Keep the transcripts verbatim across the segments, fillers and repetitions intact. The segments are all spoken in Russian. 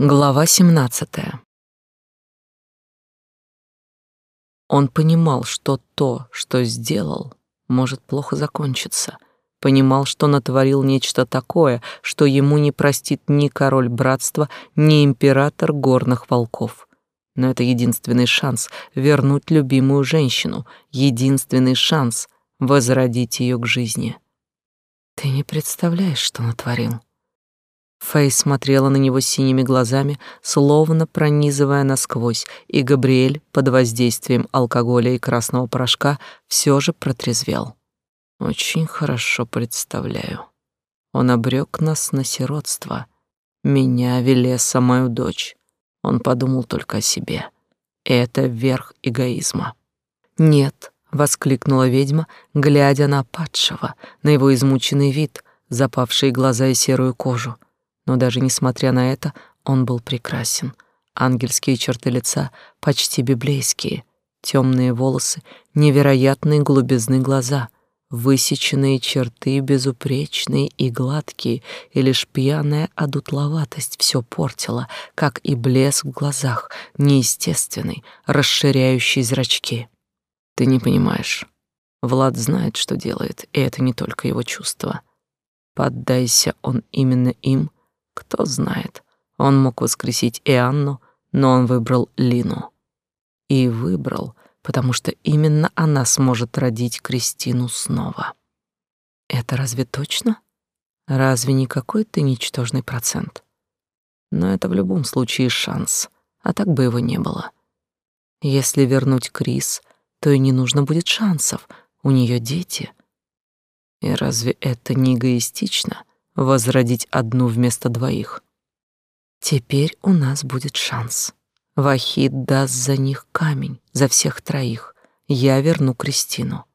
Глава семнадцатая. Он понимал, что то, что сделал, может плохо закончиться. Понимал, что натворил нечто такое, что ему не простит ни король братства, ни император горных волков. Но это единственный шанс вернуть любимую женщину, единственный шанс возродить ее к жизни. Ты не представляешь, что натворил. Фэй смотрела на него синими глазами, словно пронизывая насквозь, и Габриэль под воздействием алкоголя и красного порошка все же протрезвел. Очень хорошо представляю. Он обрек нас на сиротство. Меня, Велеса, мою дочь. Он подумал только о себе. Это верх эгоизма. «Нет», — воскликнула ведьма, глядя на падшего, на его измученный вид, запавшие глаза и серую кожу. Но даже несмотря на это, он был прекрасен. Ангельские черты лица, почти библейские, темные волосы, невероятные голубизны глаза, высеченные черты безупречные и гладкие, и лишь пьяная одутловатость все портила, как и блеск в глазах, неестественный, расширяющий зрачки. Ты не понимаешь. Влад знает, что делает, и это не только его чувство. Поддайся он именно им, кто знает, он мог воскресить и Анну, но он выбрал Лину. И выбрал, потому что именно она сможет родить Кристину снова. Это разве точно? Разве не какой-то ничтожный процент? Но это в любом случае шанс, а так бы его не было. Если вернуть Крис, то и не нужно будет шансов, у нее дети. И разве это не эгоистично? Возродить одну вместо двоих. Теперь у нас будет шанс. Вахид даст за них камень, за всех троих. Я верну Кристину.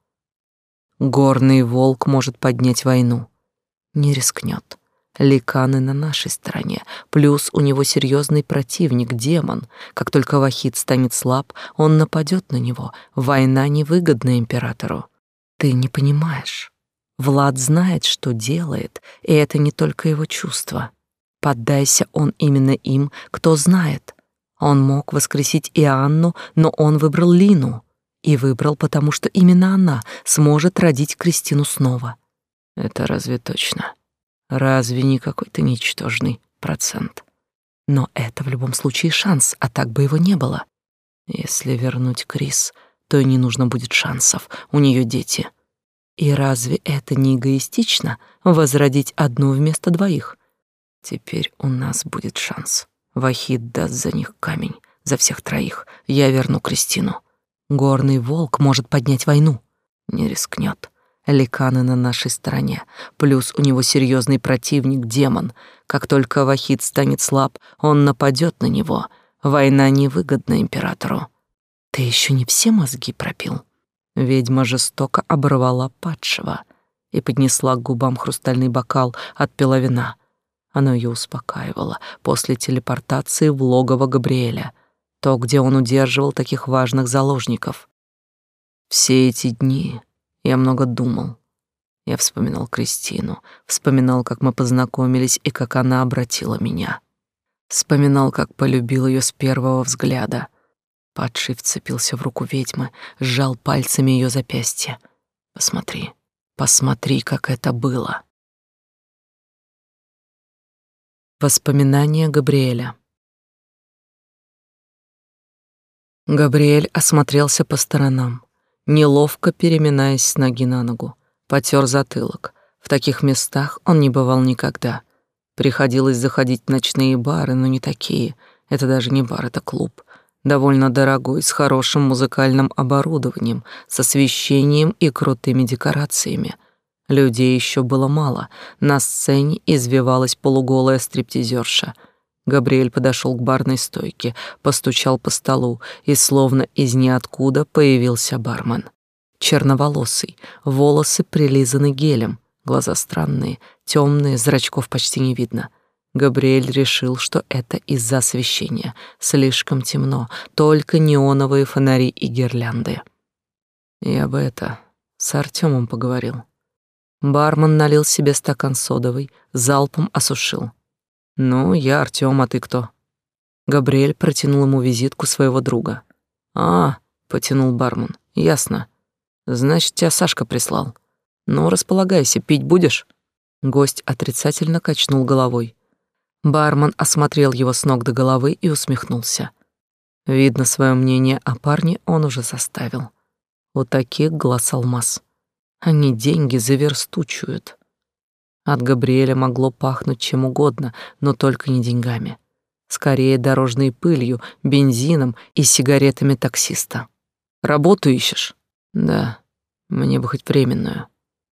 Горный волк может поднять войну. Не рискнет. Ликаны на нашей стороне, плюс у него серьезный противник, демон. Как только Вахид станет слаб, он нападет на него. Война невыгодна императору. Ты не понимаешь. Влад знает, что делает, и это не только его чувство. Поддайся он именно им, кто знает. Он мог воскресить и Анну, но он выбрал Лину. И выбрал, потому что именно она сможет родить Кристину снова. Это разве точно? Разве не какой-то ничтожный процент? Но это в любом случае шанс, а так бы его не было. Если вернуть Крис, то и не нужно будет шансов, у нее дети. И разве это не эгоистично возродить одну вместо двоих? Теперь у нас будет шанс. Вахид даст за них камень, за всех троих. Я верну Кристину. Горный волк может поднять войну. Не рискнет. Ликаны на нашей стороне. Плюс у него серьезный противник, демон. Как только Вахид станет слаб, он нападет на него. Война невыгодна императору. Ты еще не все мозги пропил? Ведьма жестоко оборвала падшего и поднесла к губам хрустальный бокал, отпила вина. Оно ее успокаивало после телепортации в логово Габриэля, то, где он удерживал таких важных заложников. Все эти дни я много думал. Я вспоминал Кристину, вспоминал, как мы познакомились и как она обратила меня. Вспоминал, как полюбил ее с первого взгляда. Падший вцепился в руку ведьмы, сжал пальцами ее запястье. Посмотри, посмотри, как это было. Воспоминания Габриэля. Габриэль осмотрелся по сторонам, неловко переминаясь с ноги на ногу, потер затылок. В таких местах он не бывал никогда. Приходилось заходить в ночные бары, но не такие. Это даже не бар, это клуб. Довольно дорогой, с хорошим музыкальным оборудованием, с освещением и крутыми декорациями. Людей еще было мало. На сцене извивалась полуголая стриптизерша. Габриэль подошел к барной стойке, постучал по столу, и словно из ниоткуда появился бармен. Черноволосый, волосы прилизаны гелем, глаза странные, темные, зрачков почти не видно. Габриэль решил, что это из-за освещения. Слишком темно, только неоновые фонари и гирлянды. Я бы это с Артёмом поговорил. Бармен налил себе стакан содовой, залпом осушил. «Ну, я Артём, а ты кто?» Габриэль протянул ему визитку своего друга. «А, — потянул бармен, — ясно. Значит, тебя Сашка прислал. Ну, располагайся, пить будешь?» Гость отрицательно качнул головой. Бармен осмотрел его с ног до головы и усмехнулся. Видно, свое мнение о парне он уже составил. У таких глаз алмаз. Они деньги заверстучуют. От Габриэля могло пахнуть чем угодно, но только не деньгами. Скорее дорожной пылью, бензином и сигаретами таксиста. «Работу ищешь?» «Да, мне бы хоть временную».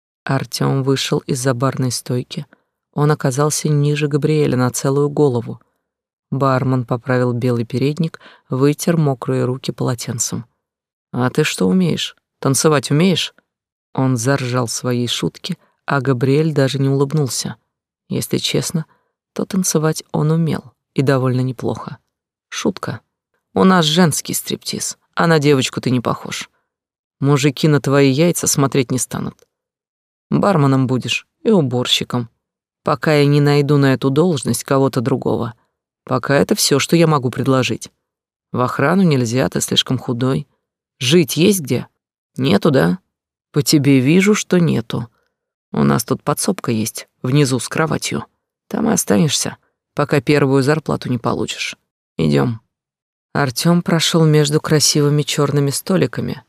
Артём вышел из-за барной стойки. Он оказался ниже Габриэля на целую голову. Бармен поправил белый передник, вытер мокрые руки полотенцем. «А ты что умеешь? Танцевать умеешь?» Он заржал своей шутки, а Габриэль даже не улыбнулся. Если честно, то танцевать он умел, и довольно неплохо. Шутка. «У нас женский стриптиз, а на девочку ты не похож. Мужики на твои яйца смотреть не станут. Барменом будешь и уборщиком, пока я не найду на эту должность кого-то другого. Пока это все, что я могу предложить. В охрану нельзя, ты слишком худой. Жить есть где? Нету, да? По тебе вижу, что нету. У нас тут подсобка есть, внизу с кроватью. Там и останешься, пока первую зарплату не получишь. Идем». Артём прошел между красивыми черными столиками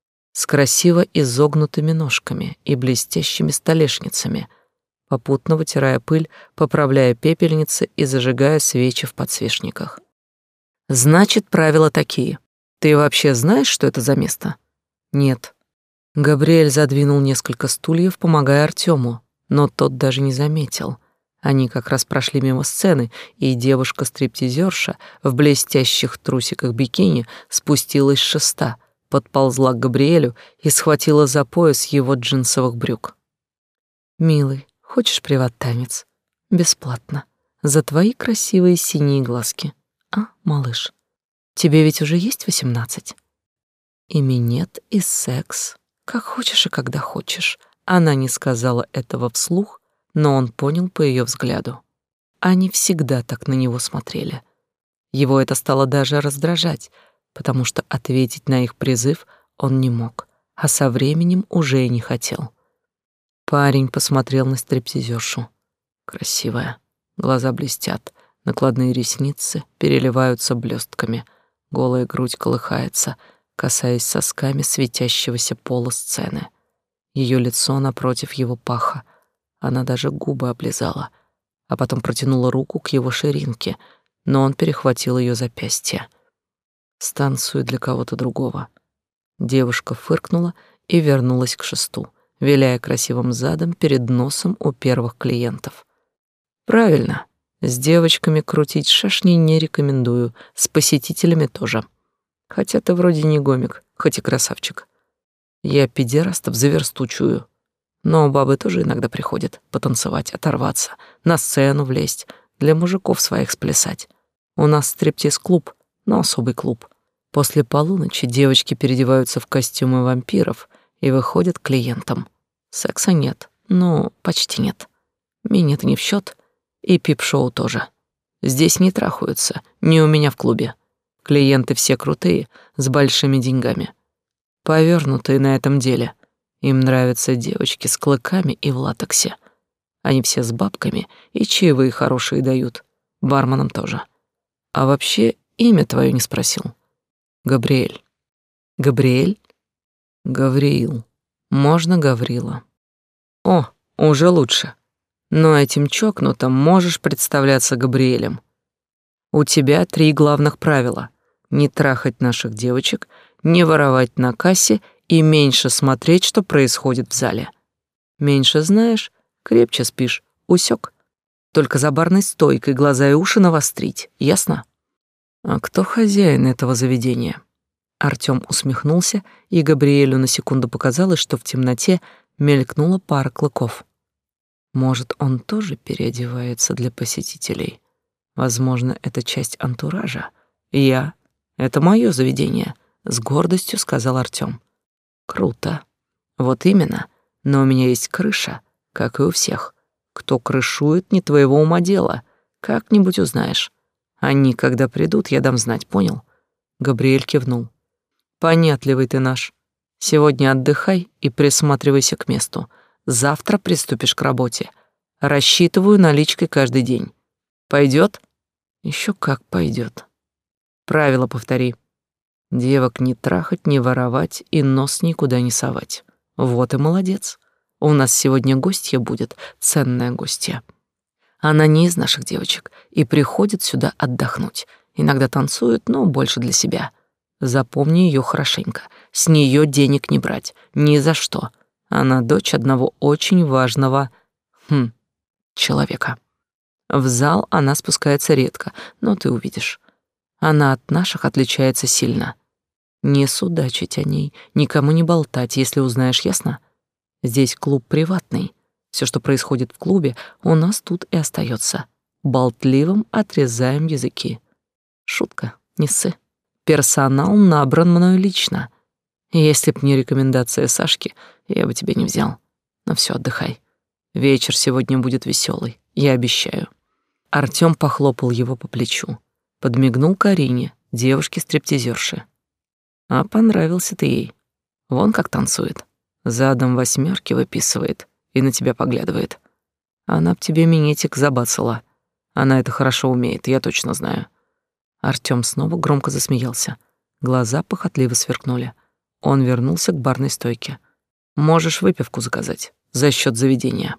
с красиво изогнутыми ножками и блестящими столешницами, попутно вытирая пыль, поправляя пепельницы и зажигая свечи в подсвечниках. «Значит, правила такие. Ты вообще знаешь, что это за место?» «Нет». Габриэль задвинул несколько стульев, помогая Артёму, но тот даже не заметил. Они как раз прошли мимо сцены, и девушка-стриптизерша в блестящих трусиках бикини спустилась с шеста, подползла к Габриэлю и схватила за пояс его джинсовых брюк. «Милый, хочешь приват-танец? Бесплатно. За твои красивые синие глазки. А, малыш, тебе ведь уже есть восемнадцать? И минет, и секс. Как хочешь и когда хочешь». Она не сказала этого вслух, но он понял по ее взгляду. Они всегда так на него смотрели. Его это стало даже раздражать, потому что ответить на их призыв он не мог, а со временем уже и не хотел. Парень посмотрел на стриптизершу. Красивая, глаза блестят, накладные ресницы переливаются блестками, голая грудь колыхается, касаясь сосками светящегося пола сцены. Ее лицо напротив его паха. Она даже губы облизала, а потом протянула руку к его ширинке, но он перехватил ее запястье. «Станцуй для кого-то другого». Девушка фыркнула и вернулась к шесту, виляя красивым задом перед носом у первых клиентов. «Правильно, с девочками крутить шашни не рекомендую, с посетителями тоже. Хотя ты вроде не гомик, хоть и красавчик. Я педерастов за версту чую. Но бабы тоже иногда приходят потанцевать, оторваться, на сцену влезть, для мужиков своих сплясать. У нас стриптиз-клуб, но особый клуб. После полуночи девочки переодеваются в костюмы вампиров и выходят к клиентам. Секса нет, ну, почти нет. Минет не в счет, и пип-шоу тоже. Здесь не трахаются, не у меня в клубе. Клиенты все крутые, с большими деньгами. Повёрнутые на этом деле. Им нравятся девочки с клыками и в латексе. Они все с бабками и чаевые хорошие дают. Барменам тоже. А вообще имя твое не спросил. Габриэль. Габриэль? Гавриил. Можно Гаврила. О, уже лучше. Но этим чокнутым можешь представляться Габриэлем. У тебя три главных правила: не трахать наших девочек, не воровать на кассе и меньше смотреть, что происходит в зале. Меньше знаешь, крепче спишь. Усёк? Только за барной стойкой глаза и уши навострить, ясно? А кто хозяин этого заведения? Артём усмехнулся, и Габриэлю на секунду показалось, что в темноте мелькнула пара клыков. Может, он тоже переодевается для посетителей? Возможно, это часть антуража. Я — это моё заведение, с гордостью сказал Артём. Круто. Вот именно. Но у меня есть крыша, как и у всех. Кто крышует, не твоего ума дело. Как-нибудь узнаешь. Они, когда придут, я дам знать, понял? Габриэль кивнул. Понятливый ты наш. Сегодня отдыхай и присматривайся к месту. Завтра приступишь к работе. Рассчитываю наличкой каждый день. Пойдет? Еще как пойдет. Правило повтори. Девок не трахать, не воровать и нос никуда не совать. Вот и молодец. У нас сегодня гостья будет, ценная гостья. Она не из наших девочек и приходит сюда отдохнуть. Иногда танцует, но больше для себя. Запомни ее хорошенько. С нее денег не брать. Ни за что. Она дочь одного очень важного... Хм, человека. В зал она спускается редко, но ты увидишь. Она от наших отличается сильно. Не судачить о ней, никому не болтать, если узнаешь, ясно? Здесь клуб приватный. Все, что происходит в клубе, у нас тут и остается. Болтливым отрезаем языки. Шутка, не ссы. Персонал набран мною лично. Если б не рекомендация Сашки, я бы тебя не взял. Но все, отдыхай. Вечер сегодня будет веселый, я обещаю. Артём похлопал его по плечу. Подмигнул Карине, девушке-стриптизерше. А понравился ты ей. Вон как танцует. Задом восьмерки выписывает и на тебя поглядывает. Она б тебе минетик забацала. Она это хорошо умеет, я точно знаю. Артём снова громко засмеялся. Глаза похотливо сверкнули. Он вернулся к барной стойке. Можешь выпивку заказать за счет заведения.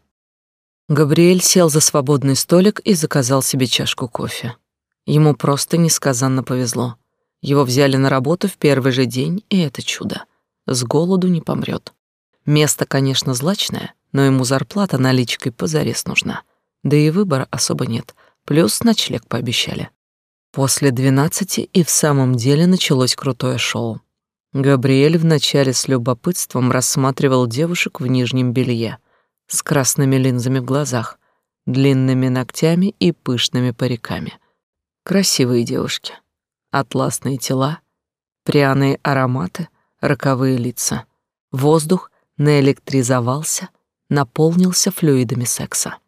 Габриэль сел за свободный столик и заказал себе чашку кофе. Ему просто несказанно повезло. Его взяли на работу в первый же день, и это чудо. С голоду не помрет. Место, конечно, злачное, но ему зарплата наличкой позарез нужна. Да и выбора особо нет. Плюс ночлег пообещали. После двенадцати и в самом деле началось крутое шоу. Габриэль вначале с любопытством рассматривал девушек в нижнем белье, с красными линзами в глазах, длинными ногтями и пышными париками. Красивые девушки, атласные тела, пряные ароматы, роковые лица. Воздух наэлектризовался, наполнился флюидами секса.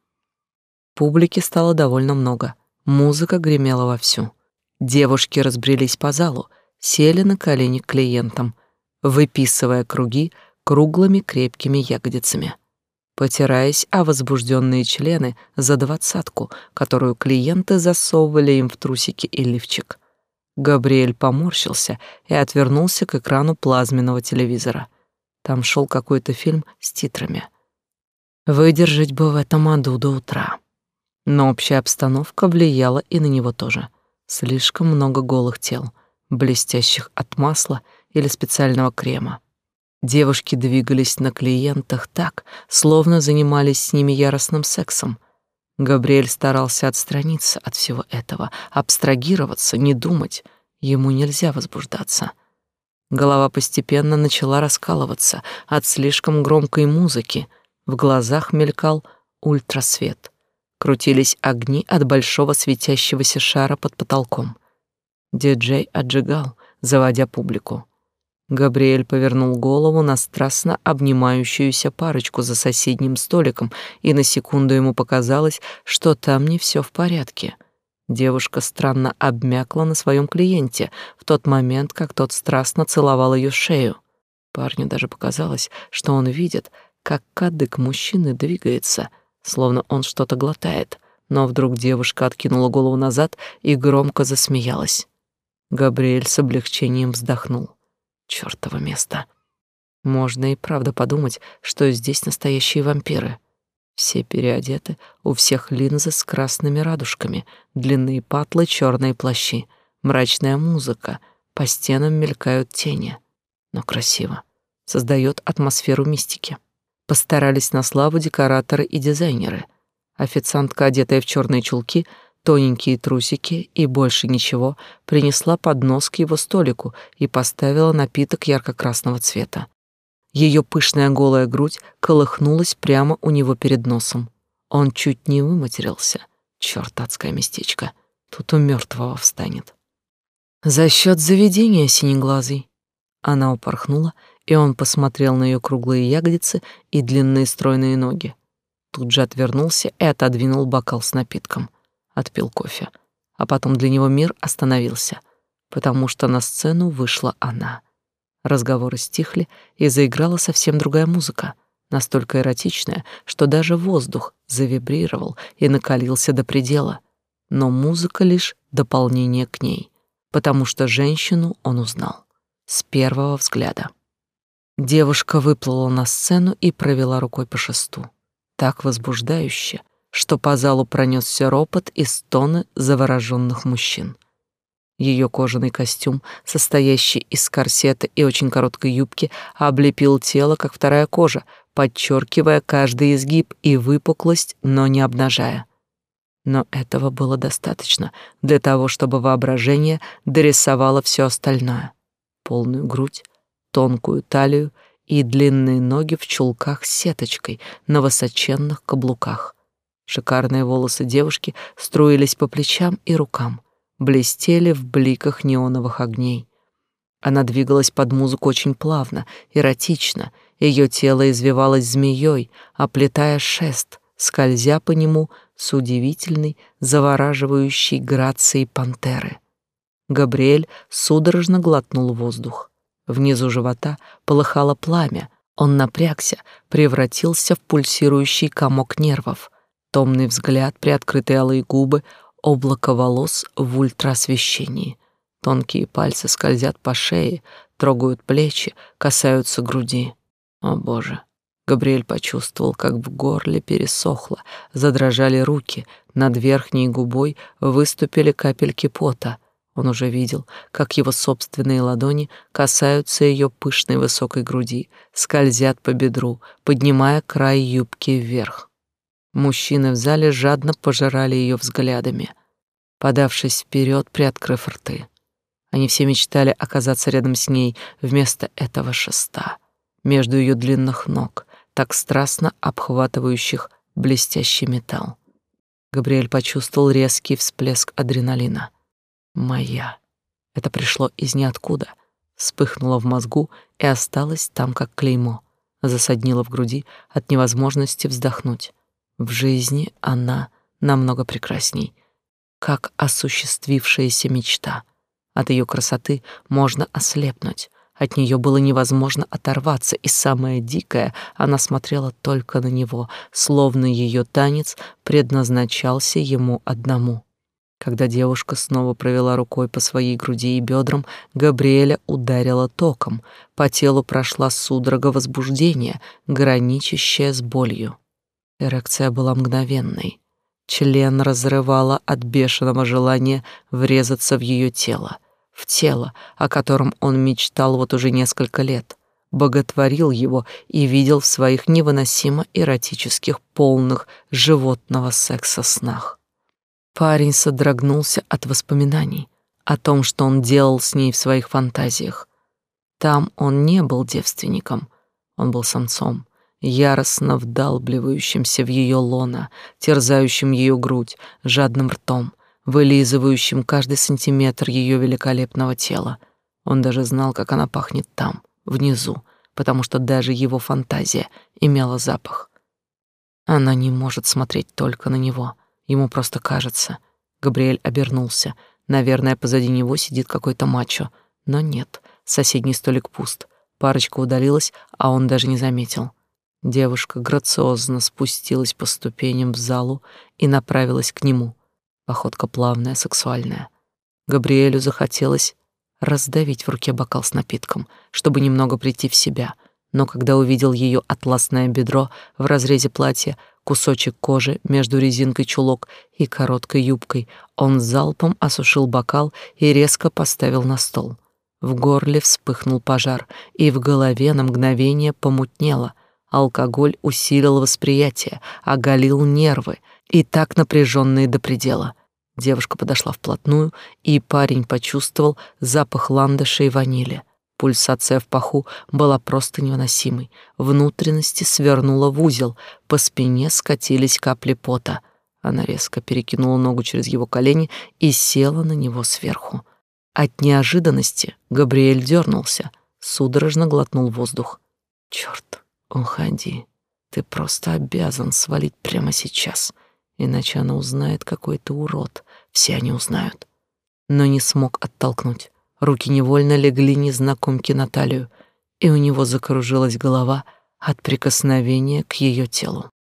Публики стало довольно много. Музыка гремела вовсю. Девушки разбрелись по залу, сели на колени к клиентам, выписывая круги круглыми крепкими ягодицами, потираясь о возбужденные члены за двадцатку, которую клиенты засовывали им в трусики и лифчик. Габриэль поморщился и отвернулся к экрану плазменного телевизора. Там шел какой-то фильм с титрами. Выдержать бы в этом аду до утра. Но общая обстановка влияла и на него тоже. Слишком много голых тел, блестящих от масла или специального крема. Девушки двигались на клиентах так, словно занимались с ними яростным сексом. Габриэль старался отстраниться от всего этого, абстрагироваться, не думать. Ему нельзя возбуждаться. Голова постепенно начала раскалываться от слишком громкой музыки. В глазах мелькал ультрасвет. Крутились огни от большого светящегося шара под потолком. Диджей отжигал, заводя публику. Габриэль повернул голову на страстно обнимающуюся парочку за соседним столиком, и на секунду ему показалось, что там не все в порядке. Девушка странно обмякла на своем клиенте в тот момент, как тот страстно целовал ее шею. Парню даже показалось, что он видит, как кадык мужчины двигается, словно он что-то глотает, но вдруг девушка откинула голову назад и громко засмеялась. Габриэль с облегчением вздохнул. Чёртово место. Можно и правда подумать, что здесь настоящие вампиры. Все переодеты, у всех линзы с красными радужками, длинные патлы, черные плащи, мрачная музыка, по стенам мелькают тени. Но красиво. Создает атмосферу мистики. Постарались на славу декораторы и дизайнеры. Официантка, одетая в черные чулки, тоненькие трусики и больше ничего, принесла поднос к его столику и поставила напиток ярко-красного цвета. Ее пышная голая грудь колыхнулась прямо у него перед носом. Он чуть не выматерился. Чёрт, адское местечко. Тут у мертвого встанет. За счет заведения, синеглазый. Она упорхнула, и он посмотрел на ее круглые ягодицы и длинные стройные ноги. Тут же отвернулся и отодвинул бокал с напитком. Отпил кофе. а потом для него мир остановился, потому что на сцену вышла она. Разговоры стихли, и заиграла совсем другая музыка, настолько эротичная, что даже воздух завибрировал и накалился до предела. Но музыка лишь дополнение к ней, потому что женщину он узнал с первого взгляда. Девушка выплыла на сцену и провела рукой по шесту. Так возбуждающе, что по залу пронесся ропот и стоны завороженных мужчин. Ее кожаный костюм, состоящий из корсета и очень короткой юбки, облепил тело, как вторая кожа, подчеркивая каждый изгиб и выпуклость, но не обнажая. Но этого было достаточно для того, чтобы воображение дорисовало все остальное. Полную грудь, тонкую талию и длинные ноги в чулках с сеточкой на высоченных каблуках. Шикарные волосы девушки струились по плечам и рукам, блестели в бликах неоновых огней. Она двигалась под музыку очень плавно, эротично, ее тело извивалось змеей, оплетая шест, скользя по нему с удивительной, завораживающей грацией пантеры. Габриэль судорожно глотнул воздух. Внизу живота полыхало пламя, он напрягся, превратился в пульсирующий комок нервов. Томный взгляд, приоткрытые алые губы, облако волос в ультраосвещении. Тонкие пальцы скользят по шее, трогают плечи, касаются груди. О, Боже! Габриэль почувствовал, как в горле пересохло, задрожали руки, над верхней губой выступили капельки пота. Он уже видел, как его собственные ладони касаются ее пышной высокой груди, скользят по бедру, поднимая край юбки вверх. Мужчины в зале жадно пожирали ее взглядами, подавшись вперед, приоткрыв рты. Они все мечтали оказаться рядом с ней вместо этого шеста, между ее длинных ног, так страстно обхватывающих блестящий металл. Габриэль почувствовал резкий всплеск адреналина. «Моя». Это пришло из ниоткуда, вспыхнуло в мозгу и осталось там, как клеймо, засаднило в груди от невозможности вздохнуть. В жизни она намного прекрасней, как осуществившаяся мечта. От ее красоты можно ослепнуть, от нее было невозможно оторваться, и самое дикое, она смотрела только на него, словно ее танец предназначался ему одному. Когда девушка снова провела рукой по своей груди и бедрам, Габриэля ударила током, по телу прошла судорога возбуждения, граничащая с болью. Эрекция была мгновенной. Член разрывало от бешеного желания врезаться в ее тело, в тело, о котором он мечтал вот уже несколько лет, боготворил его и видел в своих невыносимо эротических, полных животного секса снах. Парень содрогнулся от воспоминаний о том, что он делал с ней в своих фантазиях. Там он не был девственником, он был самцом, яростно вдалбливающимся в ее лоно, терзающим ее грудь, жадным ртом, вылизывающим каждый сантиметр ее великолепного тела. Он даже знал, как она пахнет там, внизу, потому что даже его фантазия имела запах. Она не может смотреть только на него. Ему просто кажется. Габриэль обернулся. Наверное, позади него сидит какой-то мачо. Но нет, соседний столик пуст. Парочка удалилась, а он даже не заметил. Девушка грациозно спустилась по ступеням в залу и направилась к нему. Походка плавная, сексуальная. Габриэлю захотелось раздавить в руке бокал с напитком, чтобы немного прийти в себя. Но когда увидел ее атласное бедро в разрезе платья, кусочек кожи между резинкой чулок и короткой юбкой, он залпом осушил бокал и резко поставил на стол. В горле вспыхнул пожар, и в голове на мгновение помутнело. Алкоголь усилил восприятие, оголил нервы, и так напряженные до предела. Девушка подошла вплотную, и парень почувствовал запах ландыша и ванили. Пульсация в паху была просто невыносимой. Внутренности свернула в узел, по спине скатились капли пота. Она резко перекинула ногу через его колени и села на него сверху. От неожиданности Габриэль дернулся, судорожно глотнул воздух. «Черт, уходи. Ты просто обязан свалить прямо сейчас, иначе она узнает, какой ты урод, все они узнают. Но не смог оттолкнуть. Руки невольно легли незнакомке на талию, и у него закружилась голова от прикосновения к ее телу.